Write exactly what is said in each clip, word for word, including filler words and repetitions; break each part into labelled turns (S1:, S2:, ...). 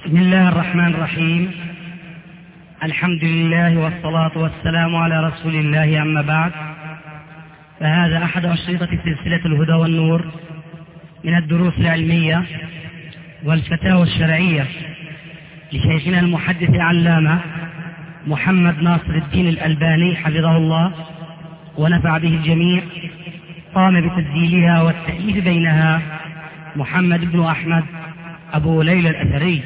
S1: بسم الله الرحمن الرحيم. الحمد لله والصلاة والسلام على رسول الله، أما بعد، فهذا أحد أشرطة سلسلة الهدى والنور من الدروس العلمية والفتاوى الشرعية لشيخنا المحدث العلامة محمد ناصر الدين الألباني حفظه الله ونفع به الجميع. قام بتسجيلها والتأليف بينها محمد بن أحمد أبو ليلى الأثري.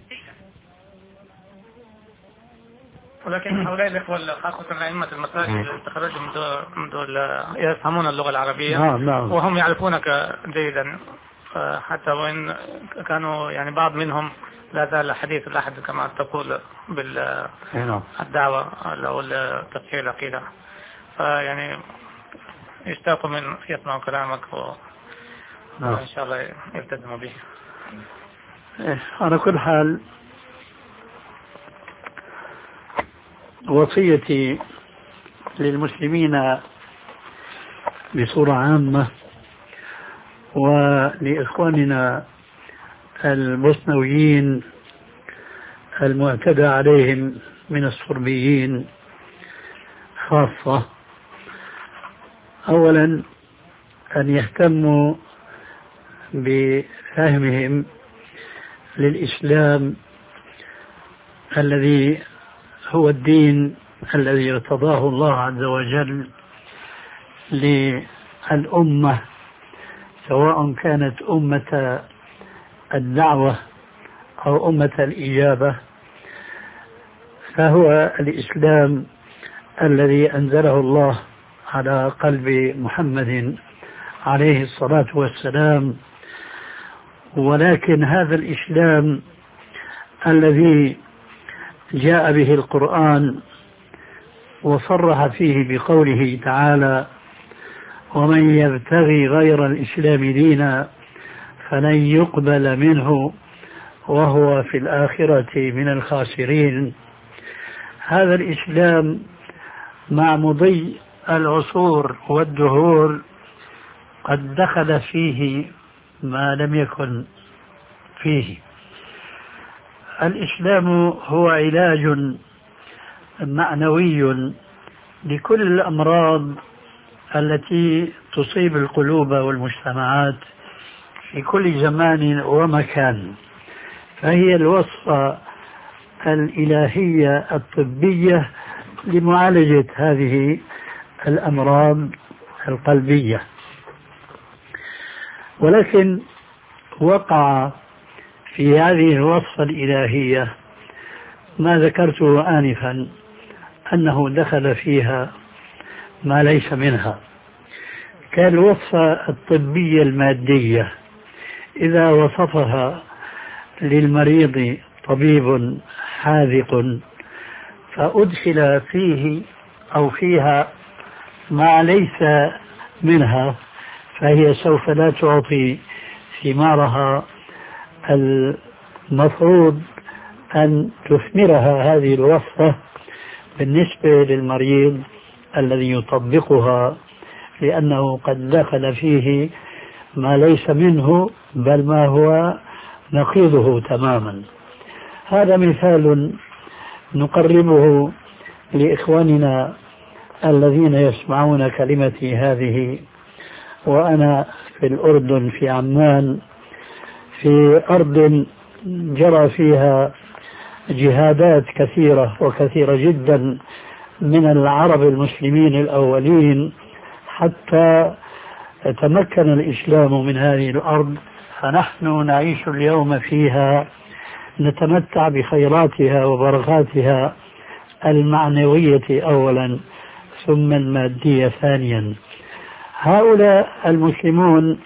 S2: ولكن هؤلاء الإخوة خاصة أئمة المساجد اللي تخرجوا من دول, من دول يفهمون اللغة العربية،
S3: نعم نعم.
S2: وهم يعرفونك جيدا، حتى وإن كانوا يعني بعض منهم لا زال حديث الأحد كما تقول بالدعوة أو تفسير العقيدة، فيعني يشتاقوا من يسمعوا كلامك وإن شاء الله يلتزموا به.
S3: على كل حال، وصيتي للمسلمين بصورة عامة ولإخواننا البوسنويين المعتدى عليهم من الصربيين خاصة، أولا أن يهتموا بفهمهم للإسلام الذي هو الدين الذي ارتضاه الله عز وجل للأمة، سواء كانت أمة الدعوة أو أمة الإجابة، فهو الإسلام الذي أنزله الله على قلب محمد عليه الصلاة والسلام. ولكن هذا الإسلام الذي جاء به القرآن وصرح فيه بقوله تعالى: ومن يبتغي غير الإسلام دينا فلن يقبل منه وهو في الآخرة من الخاسرين. هذا الإسلام مع مضي العصور والدهور قد دخل فيه ما لم يكن فيه. الإسلام هو علاج معنوي لكل الأمراض التي تصيب القلوب والمجتمعات في كل زمان ومكان، فهي الوصفة الإلهية الطبية لمعالجة هذه الأمراض القلبية. ولكن وقع في هذه الوصفة الإلهية ما ذكرته آنفا، أنه دخل فيها ما ليس منها، كالوصفة الطبية المادية. إذا وصفها للمريض طبيب حاذق فأدخل فيه أو فيها ما ليس منها، فهي سوف لا تعطي ثمارها المفروض أن تثمرها هذه الوصفة بالنسبة للمريض الذي يطبقها، لأنه قد دخل فيه ما ليس منه بل ما هو نقيضه تماما. هذا مثال نقربه لإخواننا الذين يسمعون كلمتي هذه وأنا في الأردن في عمان، في أرض جرى فيها جهادات كثيرة وكثيرة جدا من العرب المسلمين الأولين حتى تمكن الإسلام من هذه الأرض، فنحن نعيش اليوم فيها نتمتع بخيراتها وبركاتها المعنوية أولا ثم المادية ثانيا. هؤلاء المسلمون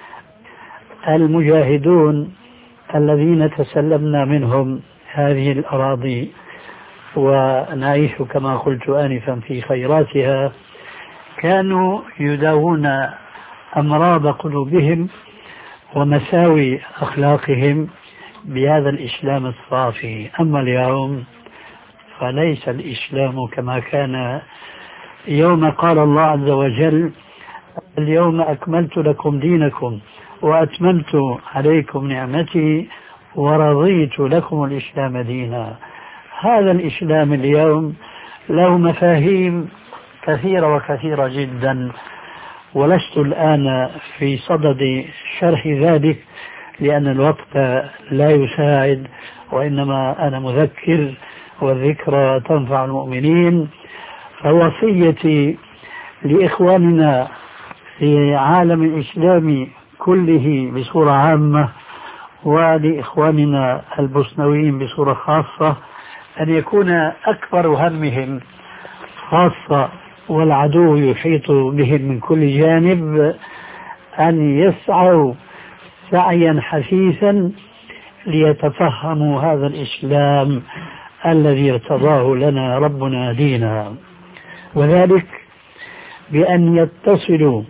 S3: المجاهدون الذين تسلمنا منهم هذه الأراضي ونعيش كما قلت آنفا في خيراتها، كانوا يداوون أمراض قلوبهم ومساوي أخلاقهم بهذا الإسلام الصافي. أما اليوم فليس الإسلام كما كان يوم قال الله عز وجل: اليوم أكملت لكم دينكم وأتممت عليكم نعمتي ورضيت لكم الإسلام دينا. هذا الإسلام اليوم له مفاهيم كثيرة وكثيرة جدا، ولست الآن في صدد شرح ذلك لأن الوقت لا يساعد، وإنما أنا مذكر والذكرى تنفع المؤمنين. فوصيتي لإخواننا في عالم الإسلام كله بصورة عامة، ولإخواننا البوسنويين بصورة خاصة، أن يكون أكبر همهم، خاصة والعدو يحيط بهم من كل جانب، أن يسعوا سعيا حثيثا ليتفهموا هذا الإسلام الذي ارتضاه لنا ربنا دينا، وذلك بأن يتصلوا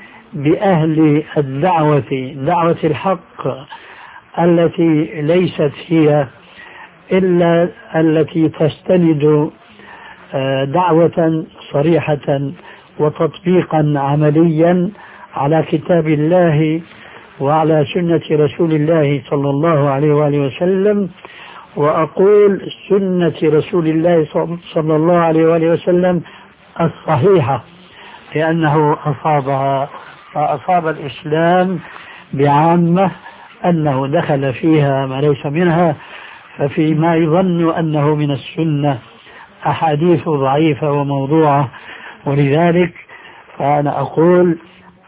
S3: بأهل الدعوة، دعوة الحق التي ليست هي إلا التي تستند دعوة صريحة وتطبيقا عمليا على كتاب الله وعلى سنة رسول الله صلى الله عليه وآله وسلم. وأقول سنة رسول الله صلى الله عليه وآله وسلم الصحيحة، لأنه أصابها فأصاب الإسلام بعامة أنه دخل فيها ما ليس منها، ففيما يظن أنه من السنة أحاديث ضعيفة وموضوعة. ولذلك فأنا أقول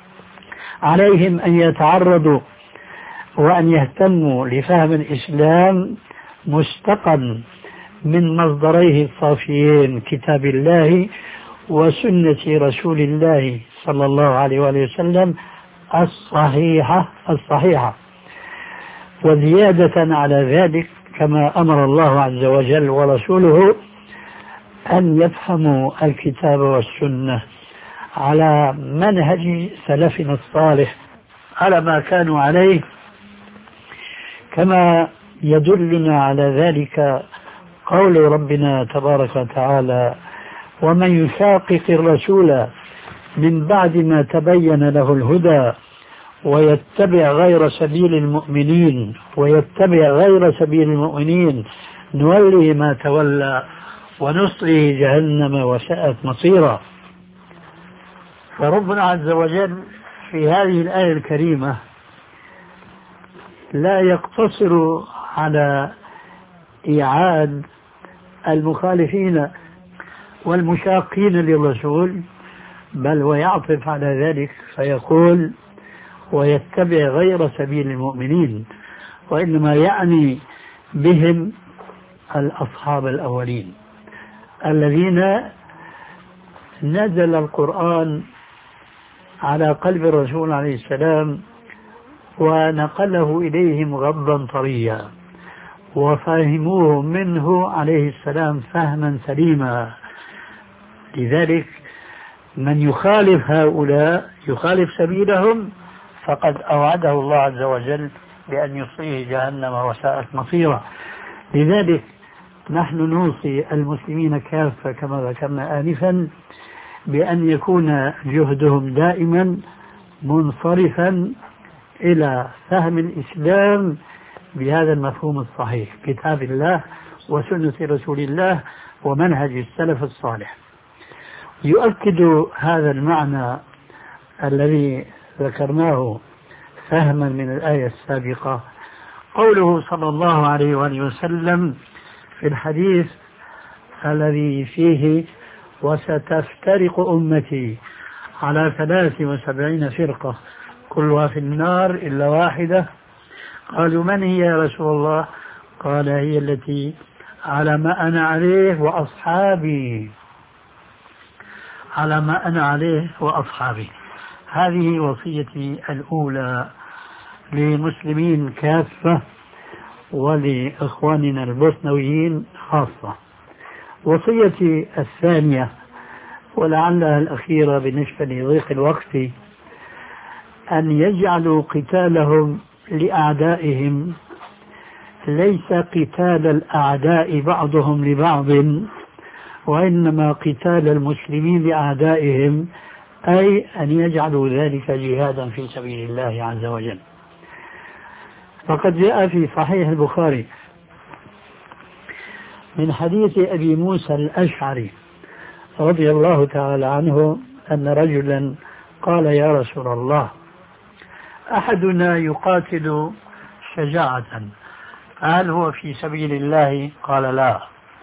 S3: عليهم أن يتعرضوا وأن يهتموا لفهم الإسلام مستقا من مصدريه الصافيين كتاب الله وسنة رسول الله صلى الله عليه وآله وسلم الصحيحة الصحيحة. وزيادة على ذلك كما أمر الله عز وجل ورسوله أن يفهموا الكتاب والسنة على منهج سلفنا الصالح، على ما كانوا عليه، كما يدلنا على ذلك قول ربنا تبارك وتعالى: ومن يشاقق الرسول من بعد ما تبين له الهدى ويتبع غير سبيل المؤمنين ويتبع غير سبيل المؤمنين نوله ما تولى ونصله جهنم وساءت مصيرا. فربنا عز وجل في هذه الآية الكريمة لا يقتصر على إيعاد المخالفين والمشاقين للرسول، بل ويعطف على ذلك فيقول: ويتبع غير سبيل المؤمنين، وإنما يعني بهم الأصحاب الأولين الذين نزل القرآن على قلب الرسول عليه السلام ونقله إليهم غضا طريا، وفهموه منه عليه السلام فهما سليما. لذلك من يخالف هؤلاء يخالف سبيلهم فقد أوعده الله عز وجل بأن يصليه جهنم وساءت مصيرا. لذلك نحن نوصي المسلمين كافة كما ذكرنا آنفا بأن يكون جهدهم دائما منصرفا إلى فهم الإسلام بهذا المفهوم الصحيح، كتاب الله وسنة رسول الله ومنهج السلف الصالح. يؤكد هذا المعنى الذي ذكرناه فهما من الآية السابقة قوله صلى الله عليه وآله وسلم في الحديث الذي فيه: وستفترق أمتي على ثلاث وسبعين فرقة كلها في النار إلا واحدة. قالوا: من هي يا رسول الله؟ قال: هي التي على ما أنا عليه وأصحابي، على ما أنا عليه وأصحابي. هذه وصيتي الأولى للمسلمين كافة ولإخواننا البوسنويين خاصة. وصيتي الثانية ولعلها الأخيرة بالنسبة لضيق الوقت أن يجعلوا قتالهم لأعدائهم ليس قتال الأعداء بعضهم لبعض، وإنما قتال المسلمين لأعدائهم، أي أن يجعلوا ذلك جهادا في سبيل الله عز وجل. فقد جاء في صحيح البخاري من حديث أبي موسى الأشعري رضي الله تعالى عنه أن رجلا قال يا رسول الله أحدنا يقاتل شجاعة هل هو في سبيل الله؟ قال لا.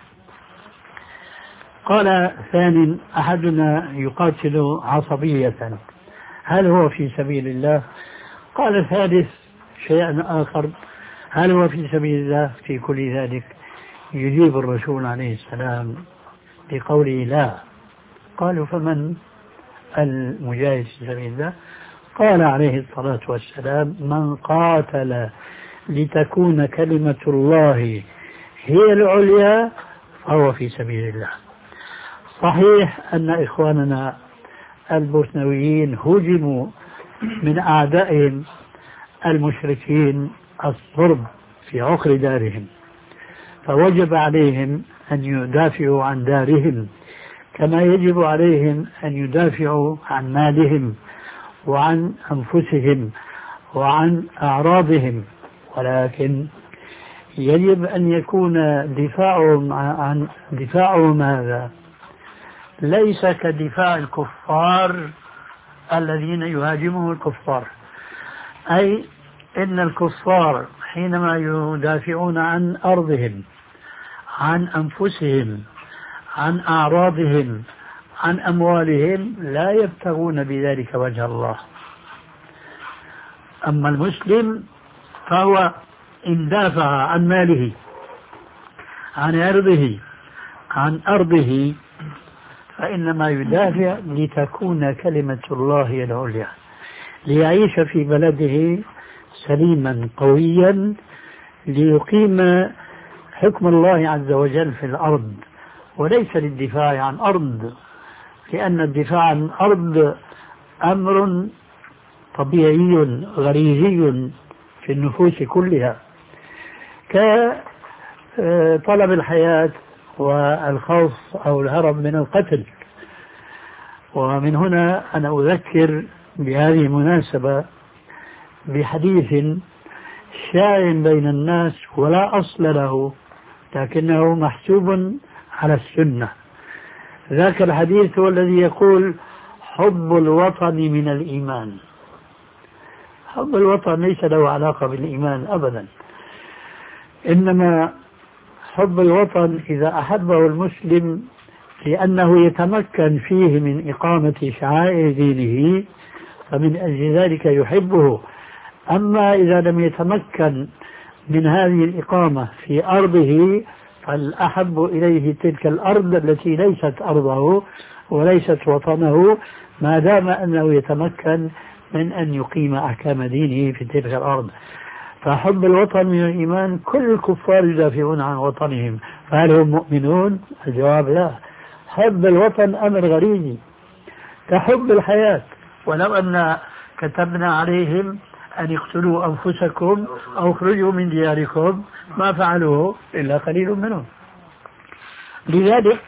S3: قال ثاني أحدنا يقاتل عصبية هل هو في سبيل الله؟ قال ثالث شيء آخر هل هو في سبيل الله؟ في كل ذلك يجيب الرسول عليه السلام بقوله لا. قالوا فمن المجاهد في سبيل الله؟ قال عليه الصلاة والسلام من قاتل لتكون كلمة الله هي العليا فهو في سبيل الله. صحيح أن إخواننا البوسنويين هجموا من أعدائهم المشركين الصرب في عقر دارهم، فوجب عليهم أن يدافعوا عن دارهم كما يجب عليهم أن يدافعوا عن مالهم وعن أنفسهم وعن أعراضهم، ولكن يجب أن يكون دفاعهم عن دفاعهم هذا ليس كدفاع الكفار الذين يهاجمهم الكفار، أي إن الكفار حينما يدافعون عن أرضهم عن أنفسهم عن أعراضهم عن أموالهم لا يبتغون بذلك وجه الله. أما المسلم فهو إن دافع عن ماله عن عرضه عن أرضه فإنما يدافع لتكون كلمة الله العليا، ليعيش في بلده سليما قويا ليقيم حكم الله عز وجل في الأرض، وليس للدفاع عن أرض، لأن الدفاع عن أرض أمر طبيعي غريزي في النفوس كلها كطلب الحياة والخوف أو الهرب من القتل. ومن هنا أنا أذكر بهذه المناسبة بحديث شائع بين الناس ولا أصل له لكنه محسوب على السنة. ذاك الحديث هو الذي يقول حب الوطن من الإيمان. حب الوطن ليس له علاقة بالإيمان أبدا، إنما حب الوطن إذا أحبه المسلم لأنه يتمكن فيه من إقامة شعائر دينه فمن أجل ذلك يحبه. أما إذا لم يتمكن من هذه الإقامة في أرضه فالأحب إليه تلك الأرض التي ليست أرضه وليست وطنه ما دام أنه يتمكن من أن يقيم أحكام دينه في تلك الأرض. فحب الوطن من الإيمان. كل الكفار يدافعون عن وطنهم، فهل هم مؤمنون؟ الجواب لا. حب الوطن أمر غريزي كحب الحياة. ولو أن كتبنا عليهم أن يقتلوا أنفسكم أو اخرجوا من دياركم ما فعلوه إلا قليل منهم. لذلك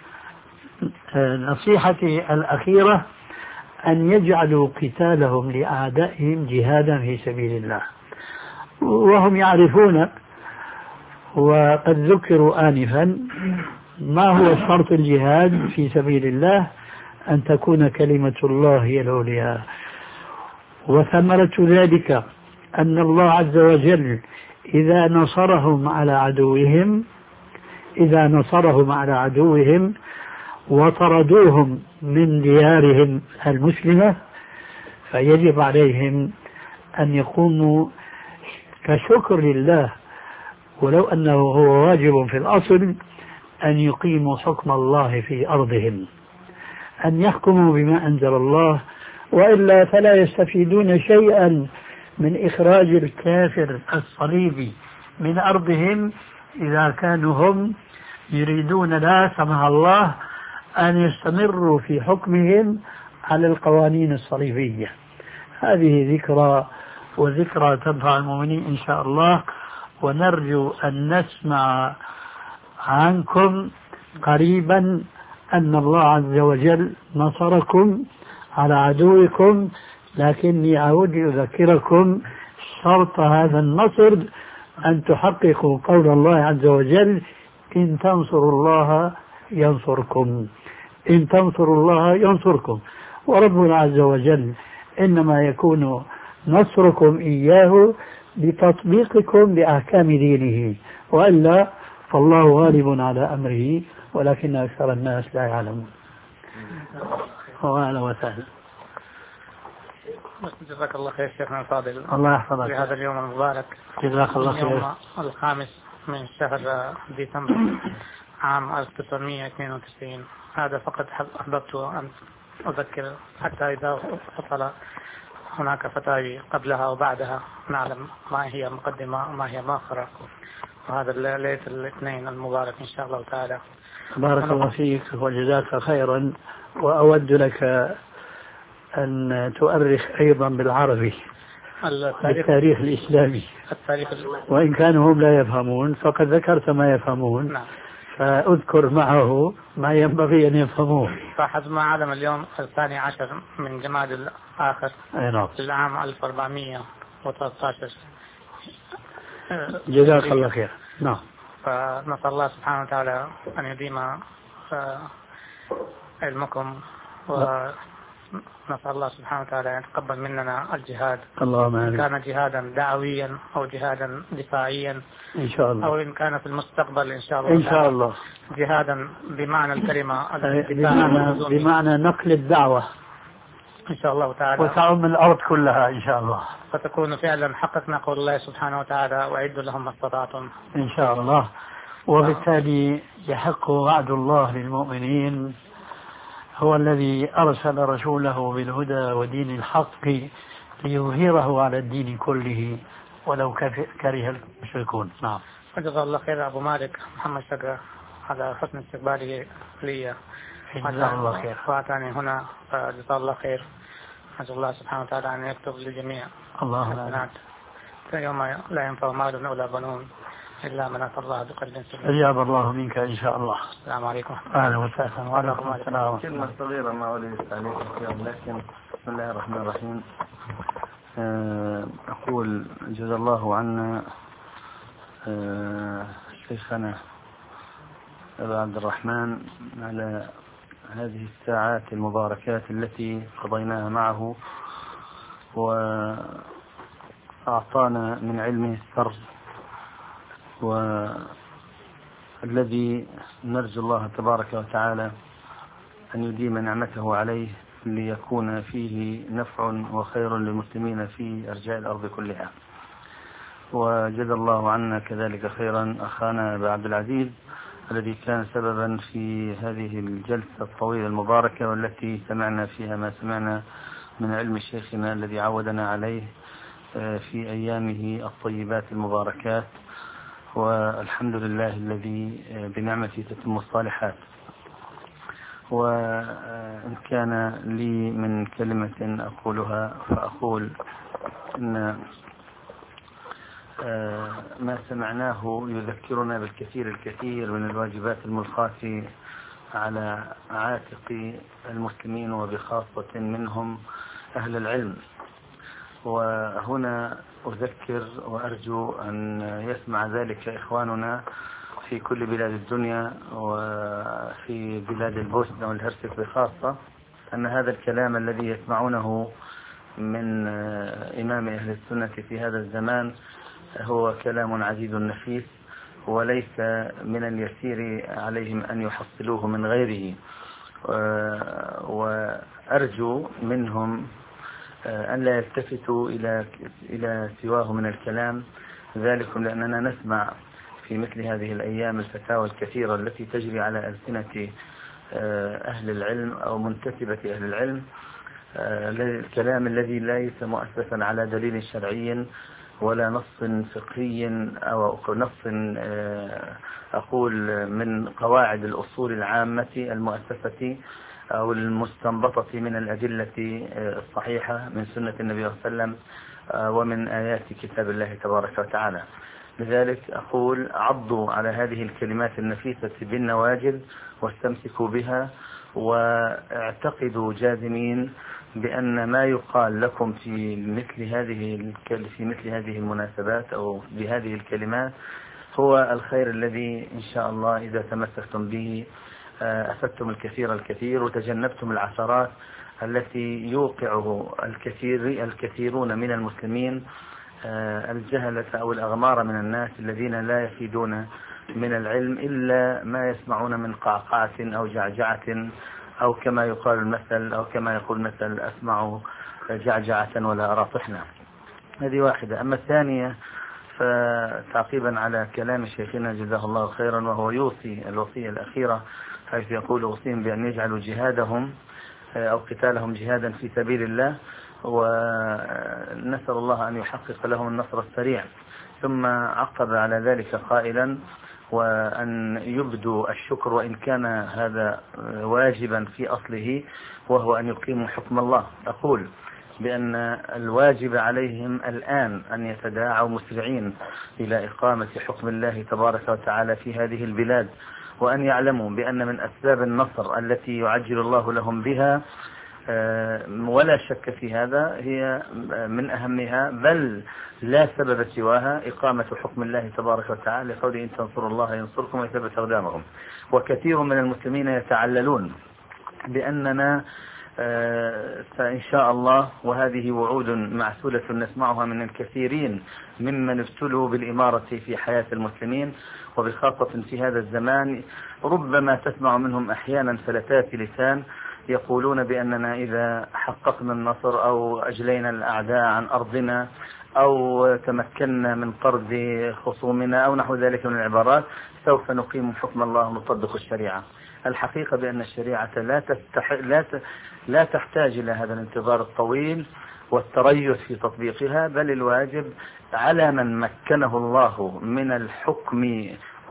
S3: نصيحتي الأخيرة أن يجعلوا قتالهم لأعدائهم جهادا في سبيل الله، وهم يعرفون وقد ذكروا آنفا ما هو شرط الجهاد في سبيل الله، أن تكون كلمة الله هي العليا. وثمرة ذلك أن الله عز وجل إذا نصرهم على عدوهم إذا نصرهم على عدوهم وطردوهم من ديارهم المسلمة فيجب عليهم أن يقوموا كشكر لله، ولو أنه هو واجب في الأصل، أن يقيموا حكم الله في أرضهم، أن يحكموا بما أنزل الله، وإلا فلا يستفيدون شيئا من إخراج الكافر الصليبي من أرضهم إذا كانوا هم يريدون لا سمح الله أن يستمروا في حكمهم على القوانين الصليبية. هذه ذكرى وذكرى تنفع المؤمنين إن شاء الله، ونرجو أن نسمع عنكم قريبا أن الله عز وجل نصركم على عدوكم. لكني أعود أذكركم شرط هذا النصر أن تحققوا قول الله عز وجل: إن تنصروا الله ينصركم، إن تنصروا الله ينصركم. وربنا عز وجل إنما يكون نصركم إياه بتطبيقكم لأحكام دينه، وإلا فالله غالب على أمره ولكن أكثر الناس لا يعلمون. وأهلا وسهلا.
S2: جزاك الله خير شيخنا الفاضل.
S3: الله يحفظك
S2: في هذا اليوم المبارك.
S3: جزاك الله خير.
S2: اليوم الخامس من شهر ديسمبر عام ألف وتسعمئة واثنين وتسعين. هذا فقط أحببت أن أذكر حتى إذا حصل هناك فتاوي قبلها وبعدها نعلم ما هي مقدمة وما هي مؤخرة. وهذا ليلة الاثنين المبارك إن شاء الله تعالى.
S3: بارك الله فيك وجزاك خيرا. وأود لك أن تؤرخ أيضا بالعربي التاريخ الإسلامي،
S2: التاريخ
S3: وإن كانوا هم لا يفهمون فقد ذكرت ما يفهمون.
S2: نعم.
S3: فأذكر معه ما ينبغي أن يفهموه.
S2: فحسب ما علم اليوم الثاني عشر من جماد الآخر العام ألف وأربعمئة وثلاثة عشر.
S3: جزاك الله خير. نعم.
S2: فنسأل الله سبحانه وتعالى أن يديم علمكم، ونسأل الله سبحانه وتعالى أن يتقبل مننا الجهاد.
S3: اللهم آمين.
S2: كان جهادا دعويا أو جهادا دفاعيا
S3: إن شاء الله،
S2: أو إن كان في المستقبل إن شاء الله
S3: إن شاء الله
S2: جهادا بمعنى الكلمة،
S3: بمعنى, بمعنى نقل الدعوة
S2: إن شاء الله تعالى،
S3: وتعم الأرض كلها إن شاء الله،
S2: فتكون فعلا حققنا قول الله سبحانه وتعالى: وأعدوا لهم ما استطعتم
S3: إن شاء الله. وبالتالي يحق وعد الله للمؤمنين، هو الذي أرسل رسوله بالهدى ودين الحق ليظهره على الدين كله ولو كره المشركون. نعم.
S2: جزا الله خير أبو مالك محمد شقة على حسن استقباله لي.
S3: جزاه الله خير.
S2: وأتاني هنا، فجزا الله خير. أسأل الله سبحانه وتعالى أن يكتب للجميع
S3: اللهم
S2: يوم لا ينفع مال ولا بنون إلا من أتى الله بقلب سليم.
S3: أجاب الله منك إن شاء الله.
S2: السلام عليكم.
S3: أهلا وسهلا. وعليكم السلام.
S4: كلمة صغيرة ما أريد التعليق فيها، لكن بسم الله الرحمن الرحيم. أقول جزا الله عنا شيخنا أبا عبد الرحمن على هذه الساعات المباركات التي قضيناها معه، وأعطانا من علمه السر، والذي نرجو الله تبارك وتعالى أن يديم نعمته عليه ليكون فيه نفع وخير للمسلمين في أرجاء الأرض كلها. وجزا الله عنا كذلك خيرا أخانا أبا عبد العزيز الذي كان سببا في هذه الجلسة الطويلة المباركة، والتي سمعنا فيها ما سمعنا من علم شيخنا الذي عودنا عليه في أيامه الطيبات المباركات. والحمد لله الذي بنعمته تتم الصالحات. وإن كان لي من كلمة أقولها فأقول إن ما سمعناه يذكرنا بالكثير الكثير من الواجبات الملقاة على عاتق المسلمين، وبخاصة منهم أهل العلم. وهنا أذكر وأرجو أن يسمع ذلك إخواننا في كل بلاد الدنيا، وفي بلاد البوسنة والهرسك بخاصة، أن هذا الكلام الذي يسمعونه من إمام أهل السنة في هذا الزمان هو كلام عزيز نفيس، وليس من اليسير عليهم أن يحصلوه من غيره. وأرجو منهم أن لا يلتفتوا إلى إلى سواه من الكلام، ذلك لأننا نسمع في مثل هذه الأيام الفتاوى الكثيرة التي تجري على ألسنة أهل العلم أو منتسبة أهل العلم، الكلام الذي ليس مؤسسا على دليل شرعي ولا نص فقهي أو نص أقول من قواعد الأصول العامة المؤسسة أو المستنبطة من الأدلة الصحيحة من سنة النبي صلى الله عليه وسلم ومن آيات كتاب الله تبارك وتعالى. لذلك أقول عضوا على هذه الكلمات النفيسة بالنواجذ واستمسكوا بها، واعتقدوا جازمين بأن ما يقال لكم في مثل هذه في مثل هذه المناسبات أو بهذه الكلمات هو الخير الذي إن شاء الله إذا تمسكتم به أفدتم الكثير الكثير وتجنبتم العثرات التي يوقعه الكثير الكثيرون من المسلمين الجهلة أو الأغمار من الناس الذين لا يفيدون من العلم إلا ما يسمعون من قعقعة أو جعجعة أو كما يقال المثل أو كما يقول المثل أسمع جعجعة ولا أرى طحنا. هذه واحدة. أما الثانية فتعقيبا على كلام شيخنا جزاه الله خيرا، وهو يوصي الوصية الأخيرة حيث يقول أوصيهم بأن يجعلوا جهادهم أو قتالهم جهادا في سبيل الله، ونسأل الله أن يحقق لهم النصر السريع. ثم عقب على ذلك قائلا وأن يبدوا الشكر وإن كان هذا واجبا في أصله، وهو أن يقيموا حكم الله. أقول بأن الواجب عليهم الآن أن يتداعوا مسرعين إلى إقامة حكم الله تبارك وتعالى في هذه البلاد، وأن يعلموا بأن من أسباب النصر التي يعجل الله لهم بها ولا شك في هذا هي من أهمها بل لا سبب سواها إقامة حكم الله تبارك وتعالى، لقوله إن تنصروا الله ينصركم ويثبت أقدامكم. وكثير من المسلمين يتعللون بأننا فإن شاء الله، وهذه وعود معسولة نسمعها من الكثيرين ممن ابتلوا بالإمارة في حياة المسلمين وبخاصة في هذا الزمان، ربما تسمع منهم أحيانا فلتات لسان يقولون بأننا إذا حققنا النصر أو أجلينا الأعداء عن أرضنا أو تمكنا من طرد خصومنا أو نحو ذلك من العبارات سوف نقيم حكم الله ونطبق الشريعة. الحقيقة بأن الشريعة لا, تستح... لا, ت... لا تحتاج إلى هذا الانتظار الطويل والتريث في تطبيقها، بل الواجب على من مكنه الله من الحكم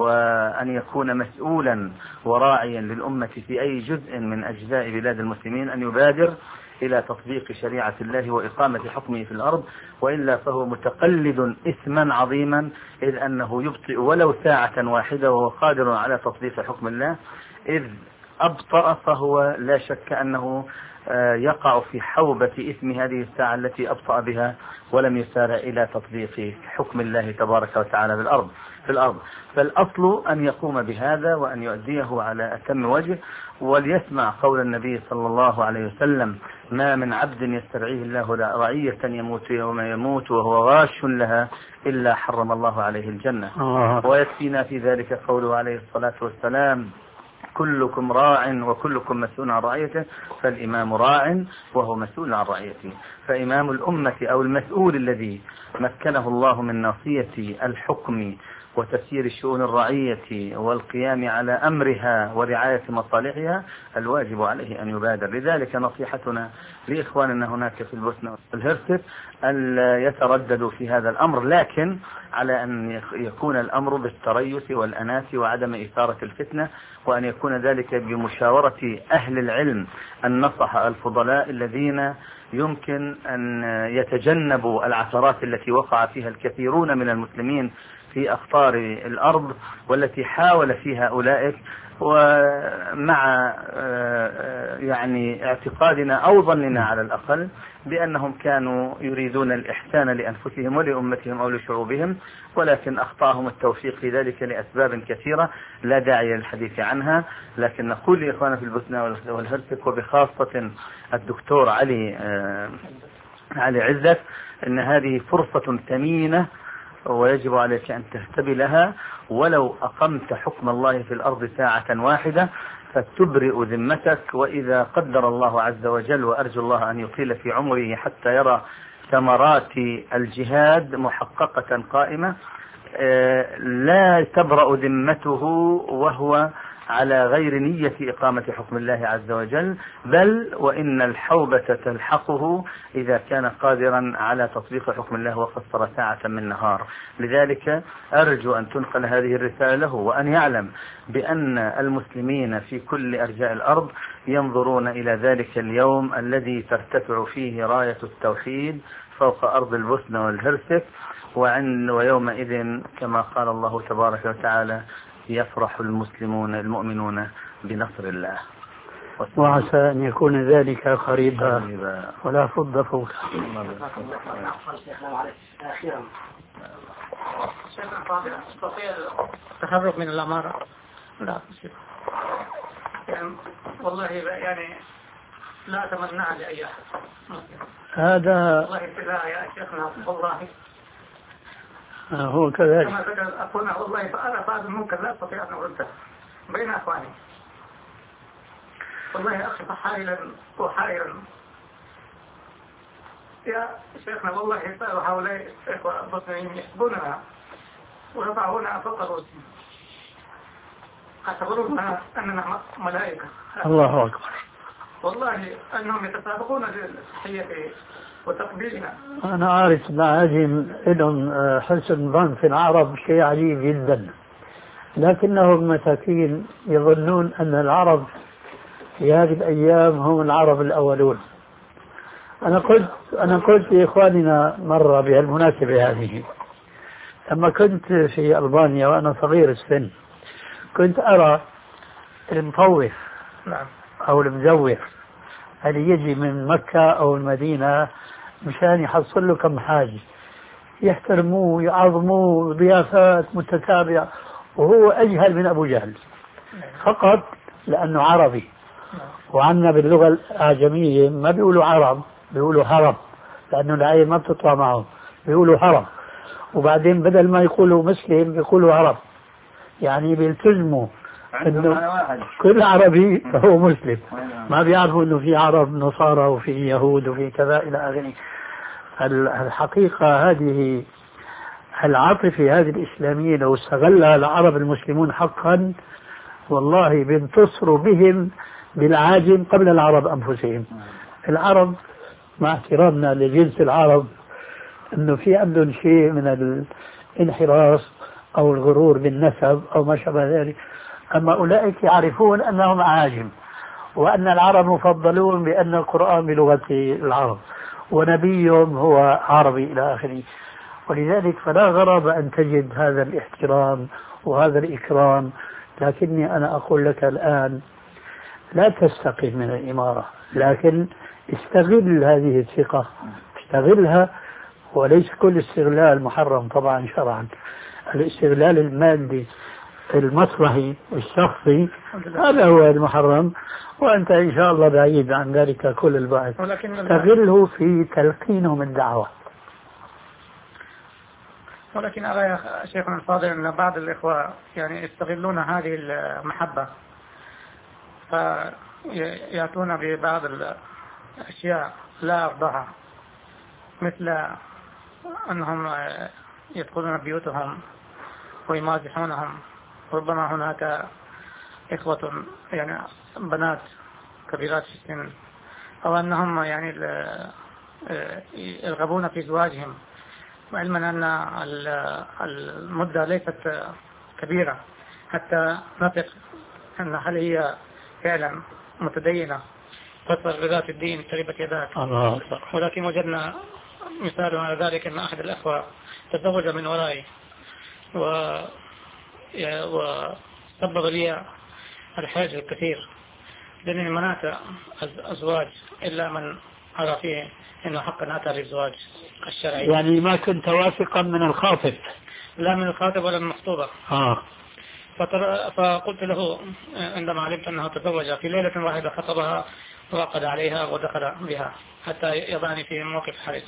S4: وأن يكون مسؤولا وراعيا للأمة في أي جزء من أجزاء بلاد المسلمين أن يبادر إلى تطبيق شريعة الله وإقامة حكمه في الأرض، وإلا فهو متقلد إثما عظيما، إذ أنه يبطئ ولو ساعة واحدة وهو قادر على تطبيق حكم الله، إذ أبطأ فهو لا شك أنه يقع في حوبة إثم هذه الساعة التي أبطأ بها ولم يسارع إلى تطبيق حكم الله تبارك وتعالى بالأرض في الأرض. فالأصل أن يقوم بهذا وأن يؤديه على أتم وجه، وليسمع قول النبي صلى الله عليه وسلم ما من عبد يسترعيه الله رعية يموت يوم يموت وهو غاش لها إلا حرم الله عليه الجنة. ويكفينا في ذلك قوله عليه الصلاة والسلام كلكم راع وكلكم مسؤول عن رعيته، فالإمام راع وهو مسؤول عن رعيته. فإمام الأمة أو المسؤول الذي مكنه الله من ناصية الحكم وتسيير الشؤون الرعية والقيام على أمرها ورعاية مصالحها الواجب عليه أن يبادر. لذلك نصيحتنا لإخواننا هناك في البوسنة والهرسك ألا يترددوا في هذا الأمر، لكن على أن يكون الأمر بالتريث والأناة وعدم إثارة الفتنة، وأن يكون ذلك بمشاورة أهل العلم النصح الفضلاء الذين يمكن أن يتجنبوا العثرات التي وقع فيها الكثيرون من المسلمين في أخطار الأرض والتي حاول فيها أولئك، ومع يعني اعتقادنا أو ظننا على الأقل بأنهم كانوا يريدون الإحسان لأنفسهم ولأمتهم أو لشعوبهم، ولكن أخطأهم التوفيق في ذلك لأسباب كثيرة لا داعي للحديث عنها. لكن نقول لإخوانا في البوسنة والهرسك وبخاصة الدكتور علي علي عزت أن هذه فرصة ثمينة ويجب عليك أن تهتبي لها، ولو أقمت حكم الله في الأرض ساعة واحدة فتبرئ ذمتك. وإذا قدر الله عز وجل، وأرجو الله أن يطيل في عمره حتى يرى ثمرات الجهاد محققة قائمة، لا تبرأ ذمته وهو على غير نية إقامة حكم الله عز وجل، بل وإن الحوبة تلحقه إذا كان قادرا على تطبيق حكم الله وقصر ساعة من نهار. لذلك أرجو أن تنقل هذه الرسالة له، وأن يعلم بأن المسلمين في كل أرجاء الأرض ينظرون إلى ذلك اليوم الذي ترتفع فيه راية التوحيد فوق أرض البوسنة والهرسك، ويومئذ كما قال الله تبارك وتعالى يفرح المسلمون المؤمنون بنصر الله.
S3: وعسى أن يكون ذلك قريبا ولا فض فوق.
S2: التحرك من الأمارة لا يعني والله يعني لا أتمنى لأي أحد
S3: هذا
S2: والله ابتلاء يا شيخنا والله
S3: هو كذلك.
S2: كما ذكر أخونا والله فأنا بعض ممكن لا أستطيع أن أرده بين أخواني والله أخي حائلا وحائرا يا شيخنا والله هؤلاء إخوة بوسنيين يحبوننا ويضعونا فوق رؤوسهم يعتبرون أننا ملائكة.
S3: الله أكبر.
S2: والله أنهم يتسابقون للتحية وتقبيلنا.
S3: أنا عارف أن هذه لهم حسن ظن في العرب شيء عجيب جدا، لكنهم مساكين يظنون أن العرب في هذه الأيام هم العرب الأولون. أنا قلت أنا قلت لإخواننا مرة بهالمناسبة هذه، لما كنت في ألبانيا وأنا صغير السن كنت أرى المطوف أو المزور اللي يجي من مكة أو المدينة مشان يحصل له كم حاجة يحترموه يعظموه ضيافات متتابعة، وهو أجهل من أبو جهل فقط لأنه عربي. وعنا باللغة الأعجمية ما بيقولوا عرب، بيقولوا هرب، لأنه العين ما بتطلع معه، بيقولوا هرب. وبعدين بدل ما يقولوا مسلم بيقولوا عرب، يعني بيلتزموا انه كل عربي هو مسلم، ما بيعرفوا انه في عرب نصارى وفي يهود وفي كذا الى اخره. الحقيقة هذه العاطفة هذه الإسلامية لو استغلها العرب المسلمون حقا والله بينتصروا بهم بالعاجم قبل العرب أنفسهم. العرب مع احترامنا لجنس العرب انه في عندهم شيء من الانحراف او الغرور بالنسب او ما شابه ذلك، اما اولئك يعرفون انهم عاجم وان العرب مفضلون بان القرآن بلغة العرب ونبيهم هو عربي الى اخره. ولذلك فلا غرابة ان تجد هذا الاحترام وهذا الاكرام. لكني انا اقول لك الان لا تستقل من الامارة، لكن استغل هذه الثقة، استغلها، وليس كل استغلال محرم طبعا شرعا. الاستغلال المادي المصلحي الشخصي هذا هو المحرم، وأنت إن شاء الله بعيد عن ذلك كل البعد. استغله في تلقينهم الدعوة.
S2: ولكن أرى يا شيخنا الفاضل أن بعض الإخوة يعني يستغلون هذه المحبة فيأتون ببعض الأشياء لا أرضها، مثل أنهم يدخلون بيوتهم ويمازحونهم. ربما هناك إخوة يعني بنات كبيرات في السن، أو أنهم يعني يرغبون في زواجهم، علما أن المدة ليست كبيرة حتى نثق أن هل هي فعلا متدينة تصل بذات الدين تربت يداك. ولكن وجدنا مثال على ذلك أن أحد الأخوة تزوج من ورائي و وسبب لي الحاجة الكثير، لأنني منعت الزواج إلا من أرى فيه أنه حقا أتى للزواج الشرعي.
S3: يعني ما كنت واثقا من الخاطب؟
S2: لا من الخاطب ولا من المخطوبة.
S3: آه.
S2: فقلت له عندما علمت أنه تزوج في ليلة واحدة خطبها وعقد عليها ودخل بها حتى يضعني في موقف حرج،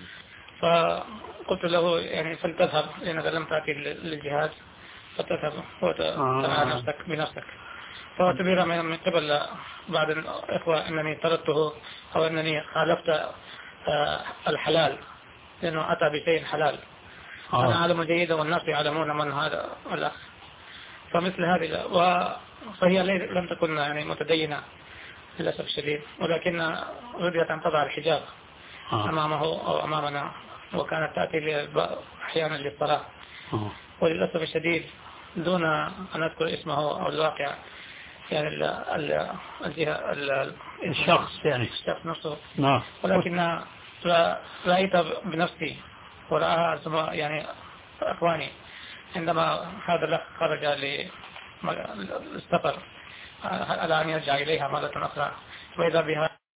S2: فقلت له يعني فلتذهب لأنك لم تأتي للجهاد فتذهب وتنهى نفسك بنفسك. فاعتبر من قبل بعض الإخوة أنني طردته أو أنني خالفت الحلال لأنه أتى بشيء حلال. آه. أنا أعلم جيدا والناس يعلمون من هذا الأخ. فمثل هذه فهي لم تكن يعني متدينة للأسف الشديد، ولكن رضيت أن تضع الحجاب آه. أمامه أو أمامنا، وكانت تأتي أحيانا للصلاة. آه. وللأسف الشديد دون أن أذكر اسمه أو الواقع يعني الجهة
S3: الشخص يعني
S2: الشخص نفسه.
S3: نعم.
S2: ولكن رأيت بنفسي ورأى يعني أخواني عندما هذا الأخ خرج للسفر على أن يرجع إليها مرة أخرى، وإذا بها